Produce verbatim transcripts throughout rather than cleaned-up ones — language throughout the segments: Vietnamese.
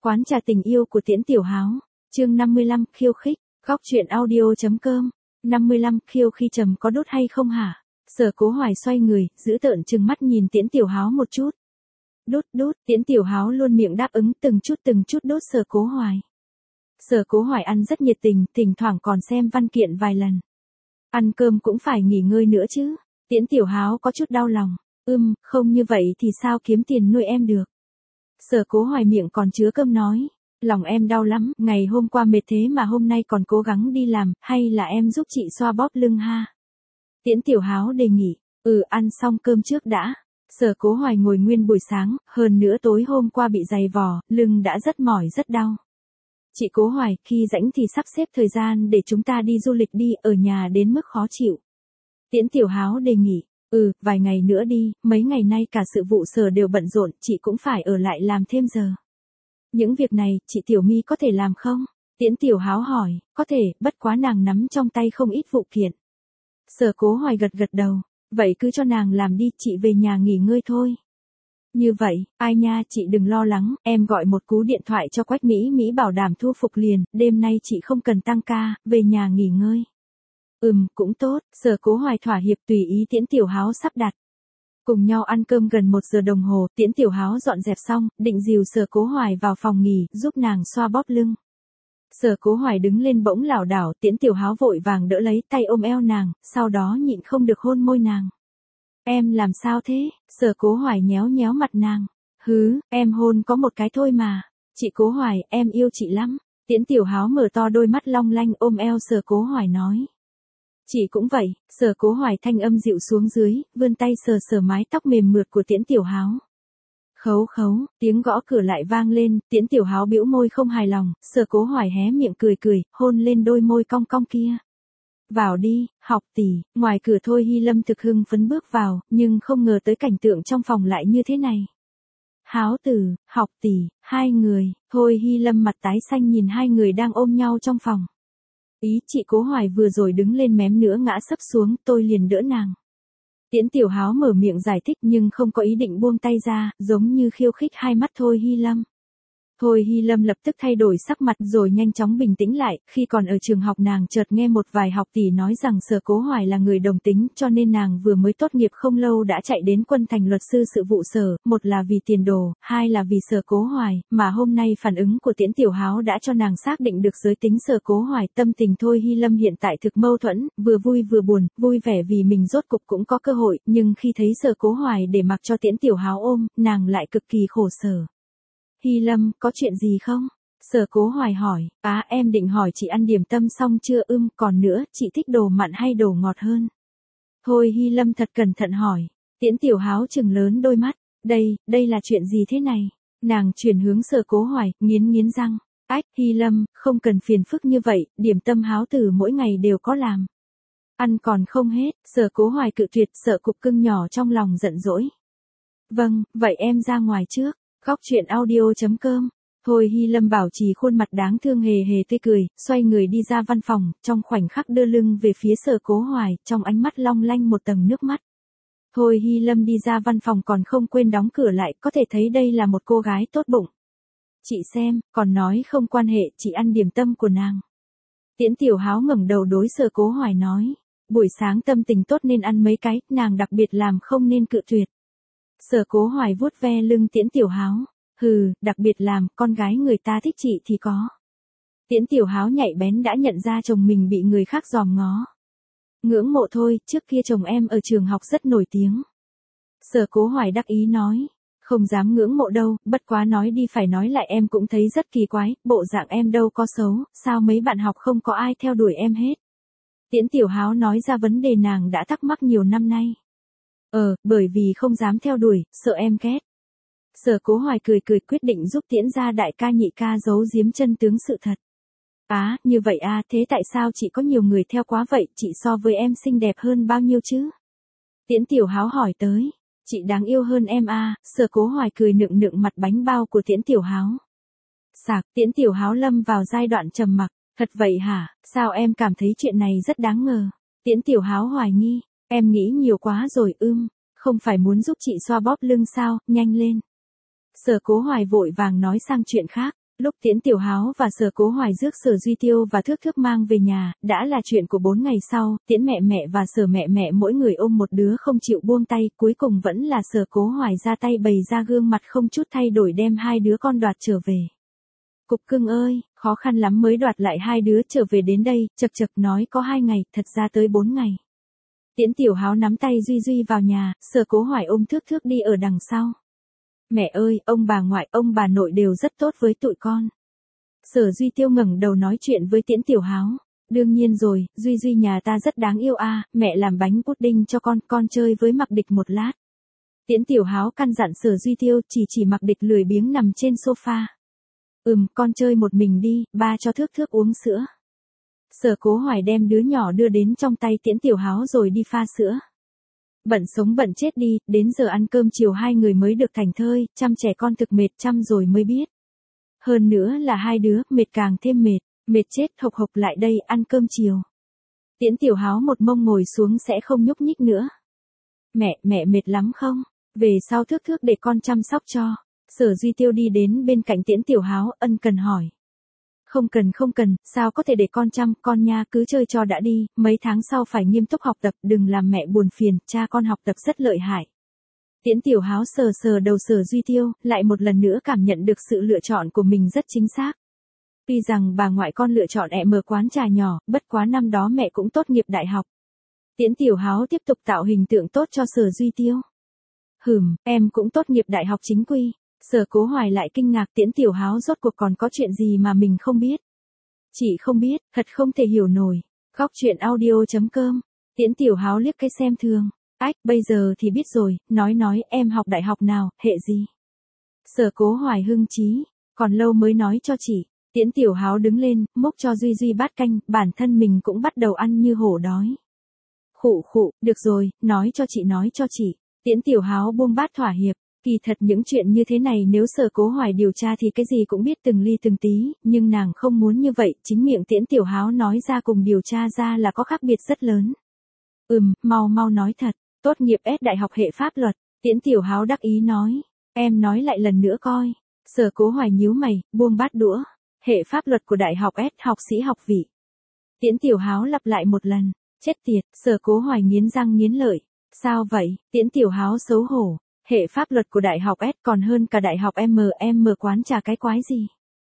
Quán trà tình yêu của Tiễn Tiểu Háo, chương năm mươi lăm, khiêu khích, góc truyện audio.com, năm mươi lăm, khiêu khi trầm có đốt hay không hả? Sở Cố Hoài xoay người, giữ tợn trừng mắt nhìn Tiễn Tiểu Háo một chút. Đốt đốt, Tiễn Tiểu Háo luôn miệng đáp ứng từng chút từng chút đốt Sở Cố Hoài. Sở Cố Hoài ăn rất nhiệt tình, thỉnh thoảng còn xem văn kiện vài lần. Ăn cơm cũng phải nghỉ ngơi nữa chứ. Tiễn Tiểu Háo có chút đau lòng. Ưm, không như vậy thì sao kiếm tiền nuôi em được? Sở Cố Hoài miệng còn chứa cơm nói. Lòng em đau lắm, ngày hôm qua mệt thế mà hôm nay còn cố gắng đi làm, hay là em giúp chị xoa bóp lưng ha? Tiễn Tiểu Háo đề nghị. Ừ, ăn xong cơm trước đã. Sở Cố Hoài ngồi nguyên buổi sáng, hơn nữa tối hôm qua bị giày vò, lưng đã rất mỏi rất đau. Chị Cố Hoài, khi rảnh thì sắp xếp thời gian để chúng ta đi du lịch đi, ở nhà đến mức khó chịu. Tiễn Tiểu Háo đề nghị. Ừ, vài ngày nữa đi, mấy ngày nay cả sự vụ sở đều bận rộn, chị cũng phải ở lại làm thêm giờ. Những việc này, chị Tiểu My có thể làm không? Tiễn Tiểu Háo hỏi, có thể, bất quá nàng nắm trong tay không ít vụ kiện. Sở Cố Hoài gật gật đầu, vậy cứ cho nàng làm đi, chị về nhà nghỉ ngơi thôi. Như vậy, ai nha, chị đừng lo lắng, em gọi một cú điện thoại cho Quách Mỹ Mỹ bảo đảm thu phục liền, đêm nay chị không cần tăng ca, về nhà nghỉ ngơi. Ừm, cũng tốt, Sở Cố Hoài thỏa hiệp tùy ý Tiễn Tiểu Háo sắp đặt. Cùng nhau ăn cơm gần một giờ đồng hồ, Tiễn Tiểu Háo dọn dẹp xong, định dìu Sở Cố Hoài vào phòng nghỉ, giúp nàng xoa bóp lưng. Sở Cố Hoài đứng lên bỗng lảo đảo, Tiễn Tiểu Háo vội vàng đỡ lấy tay ôm eo nàng, sau đó nhịn không được hôn môi nàng. Em làm sao thế? Sở Cố Hoài nhéo nhéo mặt nàng. Hứ, em hôn có một cái thôi mà. Chị Cố Hoài, em yêu chị lắm. Tiễn Tiểu Háo mở to đôi mắt long lanh ôm eo Sở Cố Hoài nói. Chị cũng vậy. Sở Cố Hoài thanh âm dịu xuống dưới, vươn tay sờ sờ mái tóc mềm mượt của Tiễn Tiểu Háo. Khấu khấu, tiếng gõ cửa lại vang lên, Tiễn Tiểu Háo bĩu môi không hài lòng, Sở Cố Hoài hé miệng cười cười, hôn lên đôi môi cong cong kia. Vào đi, học tỷ. Ngoài cửa Thôi Hy Lâm thực hưng phấn bước vào, nhưng không ngờ tới cảnh tượng trong phòng lại như thế này. Háo tử, học tỷ, hai người. Thôi Hy Lâm mặt tái xanh nhìn hai người đang ôm nhau trong phòng. Ý chị Cố Hoài vừa rồi đứng lên mém nữa ngã sấp xuống, tôi liền đỡ nàng. Tiễn Tiểu Háo mở miệng giải thích nhưng không có ý định buông tay ra, giống như khiêu khích hai mắt Thôi Hy Lâm. Thôi Hy Lâm lập tức thay đổi sắc mặt rồi nhanh chóng bình tĩnh lại, khi còn ở trường học nàng chợt nghe một vài học tỷ nói rằng Sở Cố Hoài là người đồng tính, cho nên nàng vừa mới tốt nghiệp không lâu đã chạy đến quân thành luật sư sự vụ sở, một là vì tiền đồ, hai là vì Sở Cố Hoài, mà hôm nay phản ứng của Tiễn Tiểu Háo đã cho nàng xác định được giới tính Sở Cố Hoài. Tâm tình Thôi Hy Lâm hiện tại thực mâu thuẫn, vừa vui vừa buồn, vui vẻ vì mình rốt cục cũng có cơ hội, nhưng khi thấy Sở Cố Hoài để mặc cho Tiễn Tiểu Háo ôm, nàng lại cực kỳ khổ sở. Hy Lâm, có chuyện gì không? Sở Cố Hoài hỏi, á em định hỏi chị ăn điểm tâm xong chưa ưm, còn nữa, chị thích đồ mặn hay đồ ngọt hơn? Thôi Hy Lâm thật cẩn thận hỏi, Tiễn Tiểu Háo trừng lớn đôi mắt, đây, đây là chuyện gì thế này? Nàng chuyển hướng Sở Cố Hoài, nghiến nghiến răng, ách, Hy Lâm, không cần phiền phức như vậy, điểm tâm Háo tử mỗi ngày đều có làm. Ăn còn không hết, Sở Cố Hoài cự tuyệt, sợ cục cưng nhỏ trong lòng giận dỗi. Vâng, vậy em ra ngoài trước. Góc truyện audio.com. Thôi Hy Lâm bảo trì khuôn mặt đáng thương hề hề tươi cười, xoay người đi ra văn phòng, trong khoảnh khắc đưa lưng về phía Sở Cố Hoài, trong ánh mắt long lanh một tầng nước mắt. Thôi Hy Lâm đi ra văn phòng còn không quên đóng cửa lại, có thể thấy đây là một cô gái tốt bụng. Chị xem, còn nói không quan hệ, chị ăn điểm tâm của nàng. Tiễn Tiểu Háo ngẩng đầu đối Sở Cố Hoài nói, buổi sáng tâm tình tốt nên ăn mấy cái, nàng đặc biệt làm không nên cự tuyệt. Sở Cố Hoài vuốt ve lưng Tiễn Tiểu Háo, hừ, đặc biệt làm, con gái người ta thích chị thì có. Tiễn Tiểu Háo nhạy bén đã nhận ra chồng mình bị người khác dòm ngó. Ngưỡng mộ thôi, trước kia chồng em ở trường học rất nổi tiếng. Sở Cố Hoài đắc ý nói, không dám ngưỡng mộ đâu, bất quá nói đi phải nói lại em cũng thấy rất kỳ quái, bộ dạng em đâu có xấu, sao mấy bạn học không có ai theo đuổi em hết. Tiễn Tiểu Háo nói ra vấn đề nàng đã thắc mắc nhiều năm nay. Ờ, bởi vì không dám theo đuổi, sợ em ghét. Sở Cố Hoài cười cười quyết định giúp Tiễn gia đại ca nhị ca giấu giếm chân tướng sự thật. Á, à, như vậy à, thế tại sao chị có nhiều người theo quá vậy, chị so với em xinh đẹp hơn bao nhiêu chứ? Tiễn Tiểu Háo hỏi tới, chị đáng yêu hơn em à, Sở Cố Hoài cười nựng nựng mặt bánh bao của Tiễn Tiểu Háo. Sạc, Tiễn Tiểu Háo lâm vào giai đoạn trầm mặc, thật vậy hả, sao em cảm thấy chuyện này rất đáng ngờ? Tiễn Tiểu Háo hoài nghi. Em nghĩ nhiều quá rồi ưm, không phải muốn giúp chị xoa bóp lưng sao, nhanh lên. Sở Cố Hoài vội vàng nói sang chuyện khác, Lúc Tiễn Tiểu Háo và Sở Cố Hoài rước Sở Duy Tiêu và Thước Thước mang về nhà, đã là chuyện của bốn ngày sau, Tiễn mẹ mẹ và Sở mẹ mẹ mỗi người ôm một đứa không chịu buông tay, cuối cùng vẫn là Sở Cố Hoài ra tay bày ra gương mặt không chút thay đổi đem hai đứa con đoạt trở về. Cục cưng ơi, khó khăn lắm mới đoạt lại hai đứa trở về đến đây, chật chật nói có hai ngày, thật ra tới bốn ngày. Tiễn Tiểu Háo nắm tay Duy Duy vào nhà, Sở Cố Hoài ôm Thước Thước đi ở đằng sau. Mẹ ơi, ông bà ngoại, ông bà nội đều rất tốt với tụi con. Sở Duy Tiêu ngẩng đầu nói chuyện với Tiễn Tiểu Háo. Đương nhiên rồi, Duy Duy nhà ta rất đáng yêu a, à, mẹ làm bánh pudding cho con, con chơi với Mặc Địch một lát. Tiễn Tiểu Háo căn dặn Sở Duy Tiêu, chỉ chỉ Mặc Địch lười biếng nằm trên sofa. Ừm, con chơi một mình đi, ba cho Thước Thước uống sữa. Sở Cố Hoài đem đứa nhỏ đưa đến trong tay Tiễn Tiểu Háo rồi đi pha sữa. Bận sống bận chết đi, đến giờ ăn cơm chiều hai người mới được thành thơi, chăm trẻ con thực mệt chăm rồi mới biết. Hơn nữa là hai đứa, mệt càng thêm mệt, mệt chết hộc hộc lại đây ăn cơm chiều. Tiễn Tiểu Háo một mông ngồi xuống sẽ không nhúc nhích nữa. Mẹ, mẹ mệt lắm không? Về sau Thước Thước để con chăm sóc cho. Sở Duy Tiêu đi đến bên cạnh Tiễn Tiểu Háo ân cần hỏi. Không cần không cần, sao có thể để con chăm, con nha cứ chơi cho đã đi, mấy tháng sau phải nghiêm túc học tập, đừng làm mẹ buồn phiền, cha con học tập rất lợi hại. Tiễn Tiểu Háo sờ sờ đầu Sở Duy Tiêu, lại một lần nữa cảm nhận được sự lựa chọn của mình rất chính xác. Tuy rằng bà ngoại con lựa chọn ẹ mở quán trà nhỏ, bất quá năm đó mẹ cũng tốt nghiệp đại học. Tiễn Tiểu Háo tiếp tục tạo hình tượng tốt cho Sở Duy Tiêu. Hừm, em cũng tốt nghiệp đại học chính quy. Sở Cố Hoài lại kinh ngạc Tiễn Tiểu Háo rốt cuộc còn có chuyện gì mà mình không biết. Chị không biết, thật không thể hiểu nổi. Góc truyện audio chấm com. Tiễn Tiểu Háo liếc cái xem thường. Ách, bây giờ thì biết rồi, nói nói em học đại học nào, hệ gì. Sở Cố Hoài hưng trí, còn lâu mới nói cho chị. Tiễn Tiểu Háo đứng lên, múc cho Duy Duy bát canh, bản thân mình cũng bắt đầu ăn như hổ đói. Khụ khụ, được rồi, nói cho chị nói cho chị. Tiễn Tiểu Háo buông bát thỏa hiệp. Kỳ thật những chuyện như thế này nếu Sở Cố Hoài điều tra thì cái gì cũng biết từng ly từng tí, nhưng nàng không muốn như vậy, chính miệng Tiễn Tiểu Háo nói ra cùng điều tra ra là có khác biệt rất lớn. Ừm, mau mau nói thật, tốt nghiệp S đại học hệ pháp luật, Tiễn Tiểu Háo đắc ý nói, em nói lại lần nữa coi. Sở Cố Hoài nhíu mày, buông bát đũa, hệ pháp luật của đại học S, học sĩ học vị. Tiễn Tiểu Háo lặp lại một lần, chết tiệt, Sở Cố Hoài nghiến răng nghiến lợi, sao vậy, Tiễn Tiểu Háo xấu hổ. Hệ pháp luật của đại học S còn hơn cả đại học M, M quán trà cái quái gì.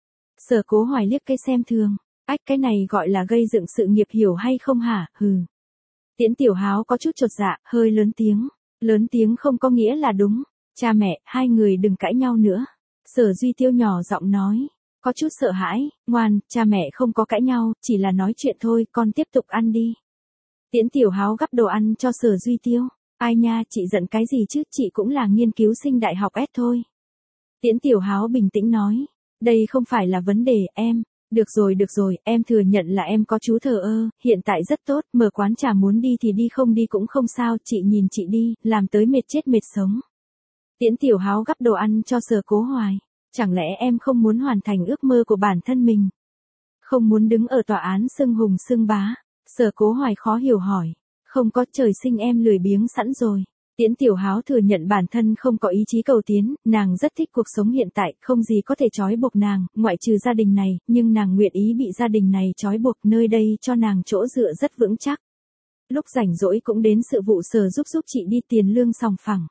Sở Cố Hoài liếc cái xem thường, ách cái này gọi là gây dựng sự nghiệp hiểu hay không hả, hừ. Tiễn Tiểu Háo có chút chột dạ, hơi lớn tiếng, lớn tiếng không có nghĩa là đúng, cha mẹ, hai người đừng cãi nhau nữa. Sở Duy Tiêu nhỏ giọng nói, có chút sợ hãi, ngoan, cha mẹ không có cãi nhau, chỉ là nói chuyện thôi, con tiếp tục ăn đi. Tiễn Tiểu Háo gắp đồ ăn cho Sở Duy Tiêu. Ai nha, chị giận cái gì chứ, chị cũng là nghiên cứu sinh đại học S thôi. Tiễn Tiểu Háo bình tĩnh nói, đây không phải là vấn đề, em, được rồi được rồi, em thừa nhận là em có chú thờ ơ, hiện tại rất tốt, mở quán trà muốn đi thì đi không đi cũng không sao, chị nhìn chị đi, làm tới mệt chết mệt sống. Tiễn Tiểu Háo gắp đồ ăn cho Sở Cố Hoài, chẳng lẽ em không muốn hoàn thành ước mơ của bản thân mình? Không muốn đứng ở tòa án xưng hùng xưng bá? Sở Cố Hoài khó hiểu hỏi. Không có, trời sinh em lười biếng sẵn rồi. Tiễn Tiểu Háo thừa nhận bản thân không có ý chí cầu tiến, nàng rất thích cuộc sống hiện tại, không gì có thể trói buộc nàng, ngoại trừ gia đình này, nhưng nàng nguyện ý bị gia đình này trói buộc, nơi đây cho nàng chỗ dựa rất vững chắc. Lúc rảnh rỗi cũng đến sự vụ sở giúp giúp chị đi tiền lương sòng phẳng.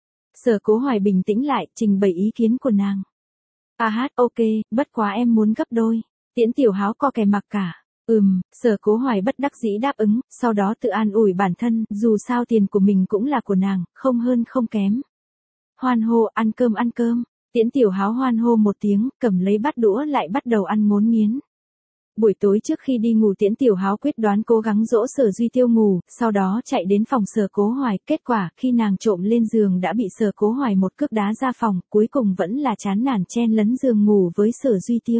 Sở Cố Hoài bình tĩnh lại, trình bày ý kiến của nàng. À hát, ok, bất quá em muốn gấp đôi. Tiễn Tiểu Háo co kè mặc cả. Ừm, Sở Cố Hoài bất đắc dĩ đáp ứng, sau đó tự an ủi bản thân, dù sao tiền của mình cũng là của nàng, không hơn không kém. Hoan hô, ăn cơm ăn cơm. Tiễn Tiểu Háo hoan hô một tiếng, cầm lấy bát đũa lại bắt đầu ăn ngốn nghiến. Buổi tối trước khi đi ngủ Tiễn Tiểu Háo quyết đoán cố gắng dỗ Sở Duy Tiêu ngủ, sau đó chạy đến phòng Sở Cố Hoài, kết quả khi nàng trộm lên giường đã bị Sở Cố Hoài một cước đá ra phòng, cuối cùng vẫn là chán nản chen lấn giường ngủ với Sở Duy Tiêu.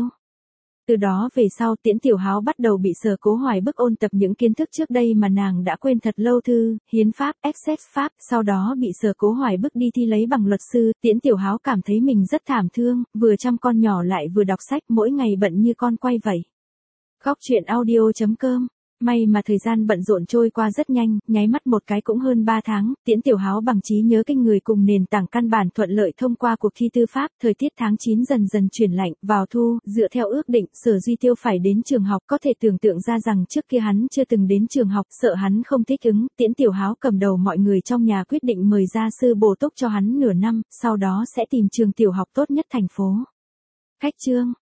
Từ đó về sau Tiễn Tiểu Háo bắt đầu bị Sở Cố Hoài bức ôn tập những kiến thức trước đây mà nàng đã quên thật lâu, thư, hiến pháp, Access pháp, sau đó bị Sở Cố Hoài bức đi thi lấy bằng luật sư. Tiễn Tiểu Háo cảm thấy mình rất thảm thương, vừa chăm con nhỏ lại vừa đọc sách, mỗi ngày bận như con quay vậy. Góc truyện audio chấm com May mà thời gian bận rộn trôi qua rất nhanh, nháy mắt một cái cũng hơn ba tháng, Tiễn Tiểu Háo bằng trí nhớ kinh người cùng nền tảng căn bản thuận lợi thông qua cuộc thi tư pháp, thời tiết tháng chín dần dần chuyển lạnh, vào thu, dựa theo ước định, Sở Duy Tiêu phải đến trường học, có thể tưởng tượng ra rằng trước kia hắn chưa từng đến trường học, sợ hắn không thích ứng, Tiễn Tiểu Háo cầm đầu mọi người trong nhà quyết định mời gia sư bổ túc cho hắn nửa năm, sau đó sẽ tìm trường tiểu học tốt nhất thành phố. Khách trương